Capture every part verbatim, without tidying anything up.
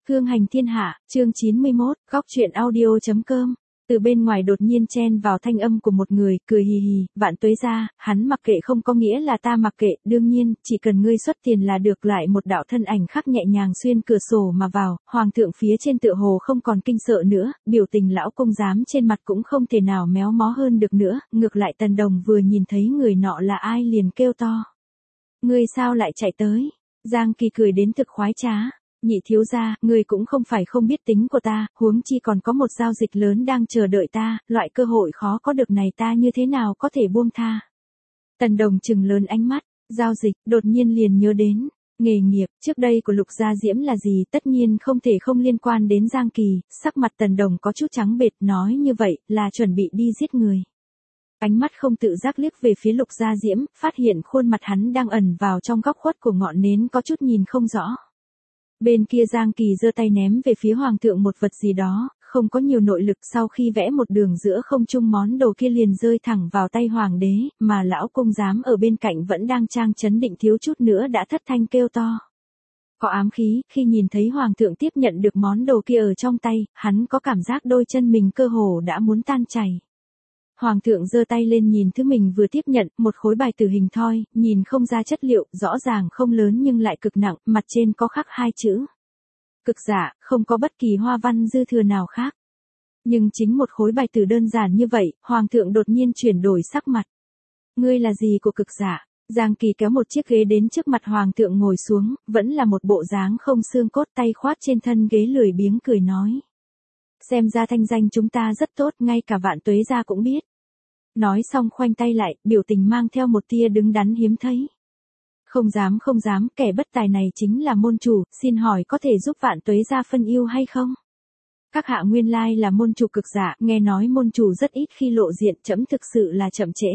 Hương hành thiên hạ, chương chín mươi mốt, góc truyện audio chấm com. Từ bên ngoài đột nhiên chen vào thanh âm của một người, cười hì hì, Vạn Tuế gia, hắn mặc kệ không có nghĩa là ta mặc kệ, đương nhiên, chỉ cần ngươi xuất tiền là được. Lại một đạo thân ảnh khác nhẹ nhàng xuyên cửa sổ mà vào, hoàng thượng phía trên tựa hồ không còn kinh sợ nữa, biểu tình lão công giám trên mặt cũng không thể nào méo mó hơn được nữa, ngược lại Tần Đồng vừa nhìn thấy người nọ là ai liền kêu to. Ngươi sao lại chạy tới? Giang Kỳ cười đến thực khoái trá. Nhị thiếu gia, người cũng không phải không biết tính của ta, huống chi còn có một giao dịch lớn đang chờ đợi ta, loại cơ hội khó có được này ta như thế nào có thể buông tha. Tần Đồng trừng lớn ánh mắt, giao dịch, đột nhiên liền nhớ đến, nghề nghiệp, trước đây của Lục Gia Diễm là gì, tất nhiên không thể không liên quan đến Giang Kỳ, sắc mặt Tần Đồng có chút trắng bệch, nói như vậy, là chuẩn bị đi giết người. Ánh mắt không tự giác liếc về phía Lục Gia Diễm, phát hiện khuôn mặt hắn đang ẩn vào trong góc khuất của ngọn nến có chút nhìn không rõ. Bên kia Giang Kỳ giơ tay ném về phía hoàng thượng một vật gì đó, không có nhiều nội lực, sau khi vẽ một đường giữa không trung món đồ kia liền rơi thẳng vào tay hoàng đế, mà lão công giám ở bên cạnh vẫn đang trang chấn định thiếu chút nữa đã thất thanh kêu to. Có ám khí, khi nhìn thấy hoàng thượng tiếp nhận được món đồ kia ở trong tay, hắn có cảm giác đôi chân mình cơ hồ đã muốn tan chảy. Hoàng thượng giơ tay lên nhìn thứ mình vừa tiếp nhận, một khối bài tử hình thoi, nhìn không ra chất liệu, rõ ràng không lớn nhưng lại cực nặng, mặt trên có khắc hai chữ. Cực dạ, không có bất kỳ hoa văn dư thừa nào khác. Nhưng chính một khối bài tử đơn giản như vậy, hoàng thượng đột nhiên chuyển đổi sắc mặt. Ngươi là gì của cực dạ? Giang Kỳ kéo một chiếc ghế đến trước mặt hoàng thượng ngồi xuống, vẫn là một bộ dáng không xương cốt, tay khoát trên thân ghế lười biếng cười nói. Xem ra thanh danh chúng ta rất tốt, ngay cả Vạn Tuế gia cũng biết. Nói xong khoanh tay lại, biểu tình mang theo một tia đứng đắn hiếm thấy. Không dám không dám, kẻ bất tài này chính là môn chủ, xin hỏi có thể giúp Vạn Tuế gia phân ưu hay không? Các hạ nguyên lai là môn chủ cực giả, nghe nói môn chủ rất ít khi lộ diện, chấm thực sự là chậm trễ.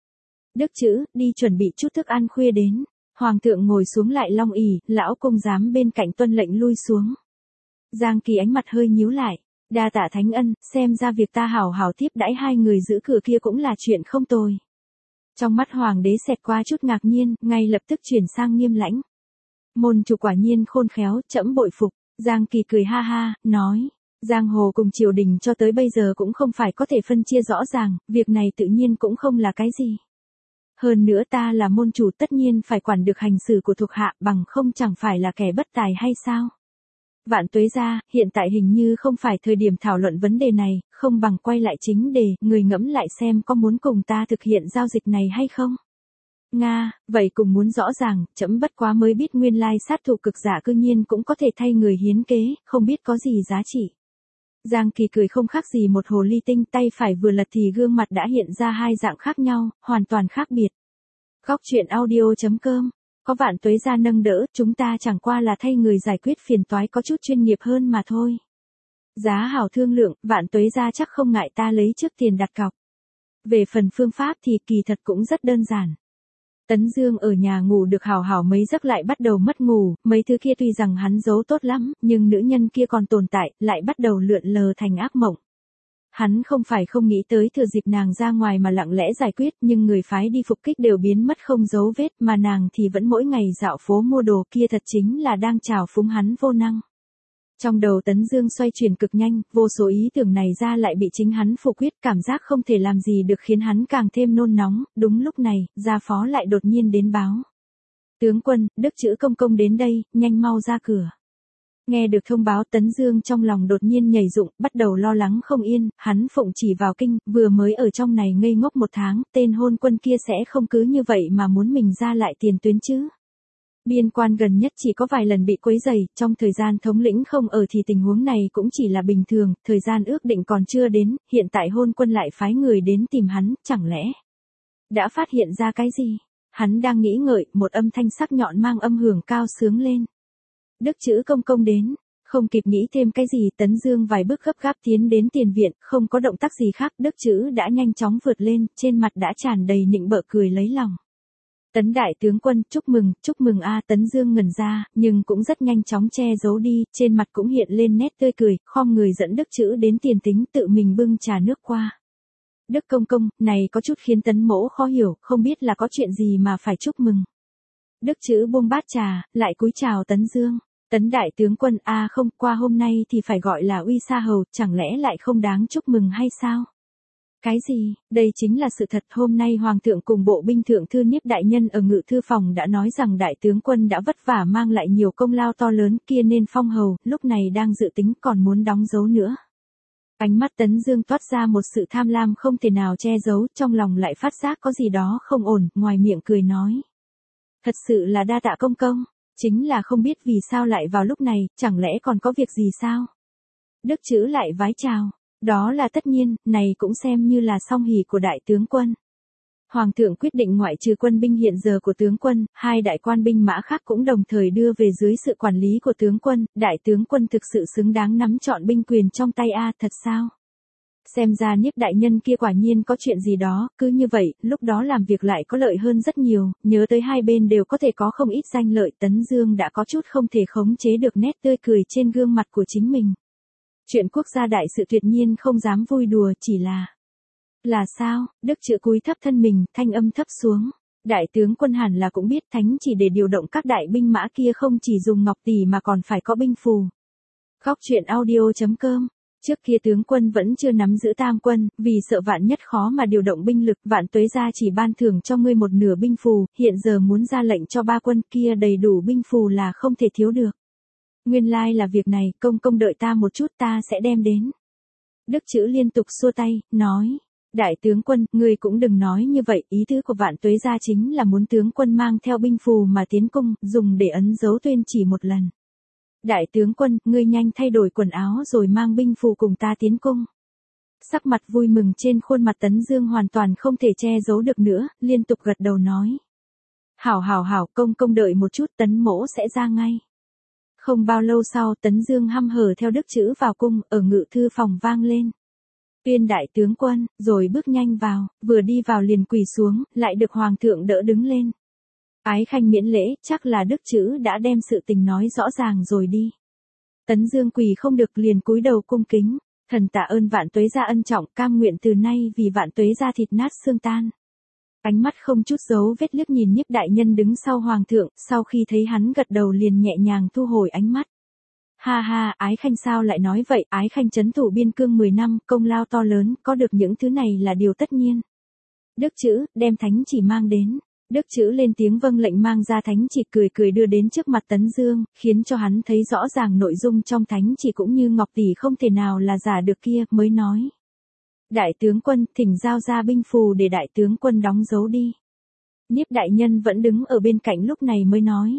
Đức chữ, đi chuẩn bị chút thức ăn khuya đến. Hoàng thượng ngồi xuống lại long ỷ, lão công giám bên cạnh tuân lệnh lui xuống. Giang Kỳ ánh mặt hơi nhíu lại. Đa tạ thánh ân, xem ra việc ta hảo hảo tiếp đãi hai người giữ cửa kia cũng là chuyện không tồi. Trong mắt hoàng đế xẹt qua chút ngạc nhiên, ngay lập tức chuyển sang nghiêm lãnh. Môn chủ quả nhiên khôn khéo, trẫm bội phục. Giang Kỳ cười ha ha, nói. Giang hồ cùng triều đình cho tới bây giờ cũng không phải có thể phân chia rõ ràng, việc này tự nhiên cũng không là cái gì. Hơn nữa ta là môn chủ tất nhiên phải quản được hành xử của thuộc hạ, bằng không chẳng phải là kẻ bất tài hay sao? Vạn Tuế gia, hiện tại hình như không phải thời điểm thảo luận vấn đề này, không bằng quay lại chính đề, người ngẫm lại xem có muốn cùng ta thực hiện giao dịch này hay không? Nga, vậy cùng muốn rõ ràng, trẫm bất quá mới biết nguyên lai sát thủ cực giả cư nhiên cũng có thể thay người hiến kế, không biết có gì giá trị. Giang Kỳ cười không khác gì một hồ ly tinh, tay phải vừa lật thì gương mặt đã hiện ra hai dạng khác nhau, hoàn toàn khác biệt. Góc truyện audio chấm com. Có Vạn Tuế gia nâng đỡ, chúng ta chẳng qua là thay người giải quyết phiền toái có chút chuyên nghiệp hơn mà thôi. Giá hảo thương lượng, Vạn Tuế gia chắc không ngại ta lấy trước tiền đặt cọc. Về phần phương pháp thì kỳ thật cũng rất đơn giản. Tấn Dương ở nhà ngủ được hảo hảo mấy giấc lại bắt đầu mất ngủ, mấy thứ kia tuy rằng hắn giấu tốt lắm, nhưng nữ nhân kia còn tồn tại, lại bắt đầu lượn lờ thành ác mộng. Hắn không phải không nghĩ tới thừa dịp nàng ra ngoài mà lặng lẽ giải quyết, nhưng người phái đi phục kích đều biến mất không dấu vết, mà nàng thì vẫn mỗi ngày dạo phố mua đồ, kia thật chính là đang trào phúng hắn vô năng. Trong đầu Tấn Dương xoay chuyển cực nhanh, vô số ý tưởng này ra lại bị chính hắn phủ quyết, cảm giác không thể làm gì được khiến hắn càng thêm nôn nóng. Đúng lúc này, gia phó lại đột nhiên đến báo. Tướng quân, Đức chữ công công đến đây, nhanh mau ra cửa. Nghe được thông báo Tấn Dương trong lòng đột nhiên nhảy dựng, bắt đầu lo lắng không yên, hắn phụng chỉ vào kinh, vừa mới ở trong này ngây ngốc một tháng, tên hôn quân kia sẽ không cứ như vậy mà muốn mình ra lại tiền tuyến chứ. Biên quan gần nhất chỉ có vài lần bị quấy rầy, trong thời gian thống lĩnh không ở thì tình huống này cũng chỉ là bình thường, thời gian ước định còn chưa đến, hiện tại hôn quân lại phái người đến tìm hắn, chẳng lẽ đã phát hiện ra cái gì? Hắn đang nghĩ ngợi, một âm thanh sắc nhọn mang âm hưởng cao sướng lên. Đức chữ công công đến, không kịp nghĩ thêm cái gì, Tấn Dương vài bước gấp gáp tiến đến tiền viện, không có động tác gì khác, Đức chữ đã nhanh chóng vượt lên, trên mặt đã tràn đầy nịnh bợ cười lấy lòng. Tấn đại tướng quân, chúc mừng, chúc mừng a. Tấn Dương ngẩn ra, nhưng cũng rất nhanh chóng che giấu đi, trên mặt cũng hiện lên nét tươi cười, khom người dẫn Đức chữ đến tiền tính, tự mình bưng trà nước qua. Đức công công, này có chút khiến Tấn mỗ khó hiểu, không biết là có chuyện gì mà phải chúc mừng. Đức chữ buông bát trà, lại cúi chào Tấn Dương. Tấn đại tướng quân a à không, qua hôm nay thì phải gọi là uy sa hầu, chẳng lẽ lại không đáng chúc mừng hay sao? Cái gì, đây chính là sự thật, hôm nay Hoàng thượng cùng bộ binh thượng thư Niếp đại nhân ở ngự thư phòng đã nói rằng đại tướng quân đã vất vả mang lại nhiều công lao to lớn kia nên phong hầu, lúc này đang dự tính còn muốn đóng dấu nữa. Ánh mắt Tấn Dương toát ra một sự tham lam không thể nào che giấu, trong lòng lại phát giác có gì đó không ổn, ngoài miệng cười nói. Thật sự là đa tạ công công, chính là không biết vì sao lại vào lúc này, chẳng lẽ còn có việc gì sao? Đức Chữ lại vái chào. Đó là tất nhiên, này cũng xem như là song hỷ của đại tướng quân. Hoàng thượng quyết định ngoại trừ quân binh hiện giờ của tướng quân, hai đại quan binh mã khác cũng đồng thời đưa về dưới sự quản lý của tướng quân, đại tướng quân thực sự xứng đáng nắm trọn binh quyền trong tay a, thật sao? Xem ra Niếp đại nhân kia quả nhiên có chuyện gì đó, cứ như vậy, lúc đó làm việc lại có lợi hơn rất nhiều, nhớ tới hai bên đều có thể có không ít danh lợi, Tấn Dương đã có chút không thể khống chế được nét tươi cười trên gương mặt của chính mình. Chuyện quốc gia đại sự tuyệt nhiên không dám vui đùa, chỉ là... Là sao? Đức Chữ cúi thấp thân mình, thanh âm thấp xuống. Đại tướng quân hẳn là cũng biết thánh chỉ để điều động các đại binh mã kia không chỉ dùng ngọc tỷ mà còn phải có binh phù. Góc truyện audio chấm com. Trước kia tướng quân vẫn chưa nắm giữ tam quân, vì sợ vạn nhất khó mà điều động binh lực, Vạn Tuế gia chỉ ban thưởng cho ngươi một nửa binh phù, hiện giờ muốn ra lệnh cho ba quân kia đầy đủ binh phù là không thể thiếu được. Nguyên lai là việc này, công công đợi ta một chút ta sẽ đem đến. Đức Chữ liên tục xua tay, nói. Đại tướng quân, ngươi cũng đừng nói như vậy, ý tứ của Vạn Tuế gia chính là muốn tướng quân mang theo binh phù mà tiến cung, dùng để ấn dấu tuyên chỉ một lần. Đại tướng quân, ngươi nhanh thay đổi quần áo rồi mang binh phù cùng ta tiến cung. Sắc mặt vui mừng trên khuôn mặt Tấn Dương hoàn toàn không thể che giấu được nữa, liên tục gật đầu nói. Hảo hảo hảo, công công đợi một chút, Tấn mỗ sẽ ra ngay. Không bao lâu sau, Tấn Dương hăm hở theo Đức Chữ vào cung, ở ngự thư phòng vang lên. Tuyên đại tướng quân, rồi bước nhanh vào, vừa đi vào liền quỳ xuống, lại được Hoàng thượng đỡ đứng lên. Ái khanh miễn lễ, chắc là Đức Chữ đã đem sự tình nói rõ ràng rồi đi. Tấn Dương quỳ không được liền cúi đầu cung kính, thần tạ ơn Vạn Tuế gia ân trọng, cam nguyện từ nay vì Vạn Tuế gia thịt nát xương tan. Ánh mắt không chút dấu vết liếc nhìn Niếp đại nhân đứng sau Hoàng thượng, sau khi thấy hắn gật đầu liền nhẹ nhàng thu hồi ánh mắt. Ha ha, ái khanh sao lại nói vậy, ái khanh trấn thủ biên cương mười năm, công lao to lớn, có được những thứ này là điều tất nhiên. Đức Chữ, đem thánh chỉ mang đến. Đức Chữ lên tiếng vâng lệnh mang ra thánh chỉ, cười cười đưa đến trước mặt Tấn Dương, khiến cho hắn thấy rõ ràng nội dung trong thánh chỉ cũng như ngọc tỷ không thể nào là giả được kia, mới nói. Đại tướng quân, thỉnh giao ra binh phù để đại tướng quân đóng dấu đi. Niếp đại nhân vẫn đứng ở bên cạnh lúc này mới nói.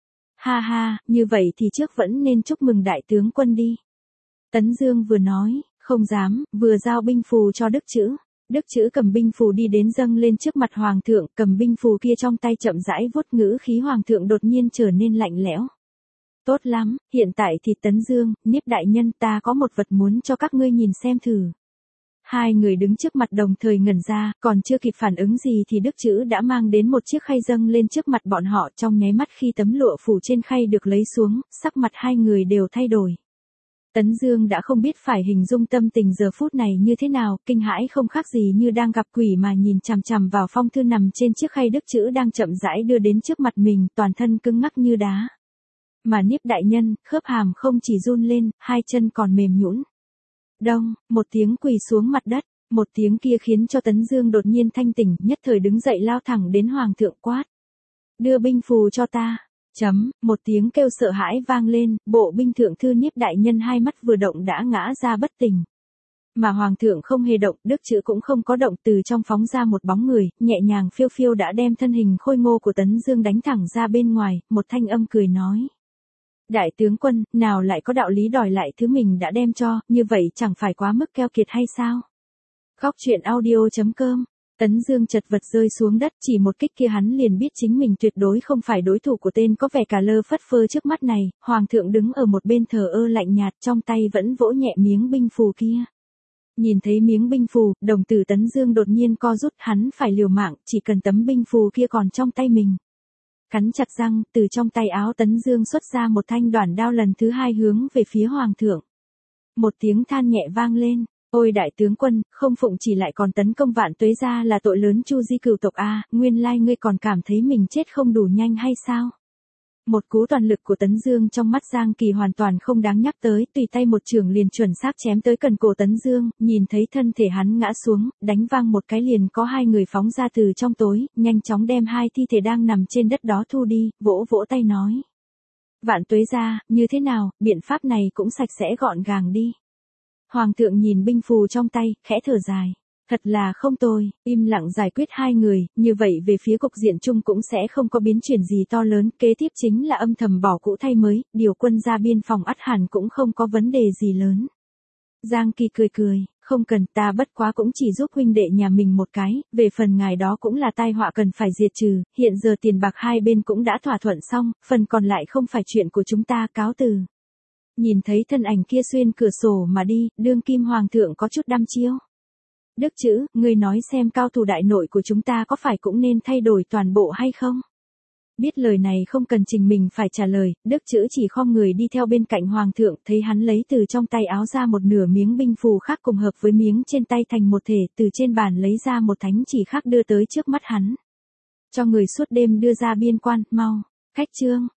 Ha ha, như vậy thì trước vẫn nên chúc mừng đại tướng quân đi. Tấn Dương vừa nói, không dám, vừa giao binh phù cho Đức Chữ. Đức Chữ cầm binh phù đi đến dâng lên trước mặt Hoàng thượng, cầm binh phù kia trong tay chậm rãi vuốt, ngữ khí Hoàng thượng đột nhiên trở nên lạnh lẽo. Tốt lắm, hiện tại thì Tấn Dương, Niếp đại nhân, ta có một vật muốn cho các ngươi nhìn xem thử. Hai người đứng trước mặt đồng thời ngẩn ra, còn chưa kịp phản ứng gì thì Đức Chữ đã mang đến một chiếc khay dâng lên trước mặt bọn họ, trong nháy mắt khi tấm lụa phủ trên khay được lấy xuống, sắc mặt hai người đều thay đổi. Tấn Dương đã không biết phải hình dung tâm tình giờ phút này như thế nào, kinh hãi không khác gì như đang gặp quỷ mà nhìn chằm chằm vào phong thư nằm trên chiếc khay Đức Chữ đang chậm rãi đưa đến trước mặt mình, toàn thân cứng ngắc như đá. Mà Niếp đại nhân, khớp hàm không chỉ run lên, hai chân còn mềm nhũn. Đông, một tiếng quỳ xuống mặt đất, một tiếng kia khiến cho Tấn Dương đột nhiên thanh tỉnh, nhất thời đứng dậy lao thẳng đến Hoàng thượng quát. Đưa binh phù cho ta. Chấm, một tiếng kêu sợ hãi vang lên, bộ binh thượng thư Niếp đại nhân hai mắt vừa động đã ngã ra bất tỉnh. Mà Hoàng thượng không hề động, Đức Chữ cũng không có động, từ trong phóng ra một bóng người, nhẹ nhàng phiêu phiêu đã đem thân hình khôi ngô của Tấn Dương đánh thẳng ra bên ngoài, một thanh âm cười nói. Đại tướng quân, nào lại có đạo lý đòi lại thứ mình đã đem cho, như vậy chẳng phải quá mức keo kiệt hay sao? Góc truyện audio chấm com. Tấn Dương chật vật rơi xuống đất, chỉ một kích kia hắn liền biết chính mình tuyệt đối không phải đối thủ của tên có vẻ cà lơ phất phơ trước mắt này. Hoàng thượng đứng ở một bên thờ ơ lạnh nhạt, trong tay vẫn vỗ nhẹ miếng binh phù kia. Nhìn thấy miếng binh phù, đồng tử Tấn Dương đột nhiên co rút, hắn phải liều mạng, chỉ cần tấm binh phù kia còn trong tay mình. Cắn chặt răng, từ trong tay áo Tấn Dương xuất ra một thanh đoản đao, lần thứ hai hướng về phía Hoàng thượng. Một tiếng than nhẹ vang lên. Ôi đại tướng quân, không phụng chỉ lại còn tấn công Vạn Tuế gia là tội lớn chu di cửu tộc a, nguyên lai ngươi còn cảm thấy mình chết không đủ nhanh hay sao? Một cú toàn lực của Tấn Dương trong mắt Giang Kỳ hoàn toàn không đáng nhắc tới, tùy tay một chưởng liền chuẩn xác chém tới cần cổ Tấn Dương, nhìn thấy thân thể hắn ngã xuống, đánh vang một cái liền có hai người phóng ra từ trong tối, nhanh chóng đem hai thi thể đang nằm trên đất đó thu đi, vỗ vỗ tay nói. Vạn Tuế gia, như thế nào, biện pháp này cũng sạch sẽ gọn gàng đi. Hoàng thượng nhìn binh phù trong tay, khẽ thở dài. Thật là không tồi, im lặng giải quyết hai người, như vậy về phía cục diện chung cũng sẽ không có biến chuyển gì to lớn, kế tiếp chính là âm thầm bỏ cũ thay mới, điều quân ra biên phòng ắt hẳn cũng không có vấn đề gì lớn. Giang Kỳ cười cười, không cần, ta bất quá cũng chỉ giúp huynh đệ nhà mình một cái, về phần ngài đó cũng là tai họa cần phải diệt trừ, hiện giờ tiền bạc hai bên cũng đã thỏa thuận xong, phần còn lại không phải chuyện của chúng ta, cáo từ. Nhìn thấy thân ảnh kia xuyên cửa sổ mà đi, đương kim hoàng thượng có chút đăm chiêu. Đức chữ, ngươi nói xem cao thủ đại nội của chúng ta có phải cũng nên thay đổi toàn bộ hay không? Biết lời này không cần trình mình phải trả lời, Đức chữ chỉ khom người đi theo bên cạnh hoàng thượng, thấy hắn lấy từ trong tay áo ra một nửa miếng binh phù khác cùng hợp với miếng trên tay thành một thể, từ trên bàn lấy ra một thánh chỉ khác đưa tới trước mắt hắn. Cho người suốt đêm đưa ra biên quan, mau, khách trương.